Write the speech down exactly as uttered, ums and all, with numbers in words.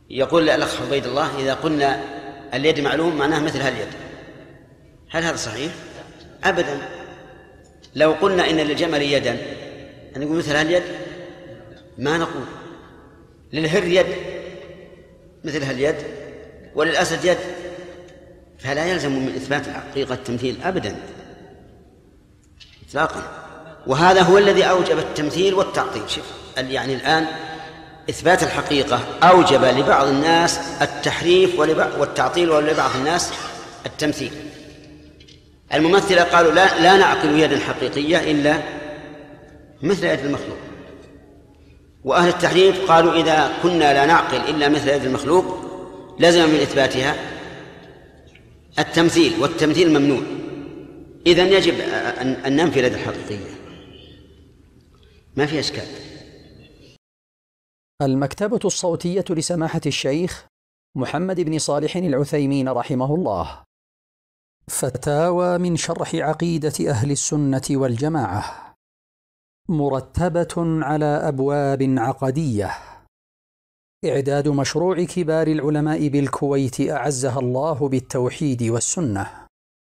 يقول الأخ عبيد الله إذا قلنا اليد معلوم معناه مثل هاليد، هل هذا صحيح؟ أبدا. لو قلنا إن للجمل يدا نقول مثل هاليد؟ ما نقول. للهر يد مثل هاليد وللأسد يد، فلا يلزم من إثبات حقيقة التمثيل أبدا إطلاقا. وهذا هو الذي أوجب التمثيل والتعطيل. شوف يعني الآن إثبات الحقيقة أوجب لبعض الناس التحريف والتعطيل، ولبعض الناس التمثيل. الممثلة قالوا لا, لا نعقل يدا حقيقية إلا مثل يد المخلوق، وأهل التحريف قالوا إذا كنا لا نعقل إلا مثل يد المخلوق لازم من إثباتها التمثيل، والتمثيل ممنوع. إذن يجب أن ننفي اليد الحقيقية، ما في إشكال. المكتبة الصوتية لسماحة الشيخ محمد بن صالح العثيمين رحمه الله. فتاوى من شرح عقيدة أهل السنة والجماعة، مرتبة على أبواب عقدية. إعداد مشروع كبار العلماء بالكويت أعزها الله بالتوحيد والسنة.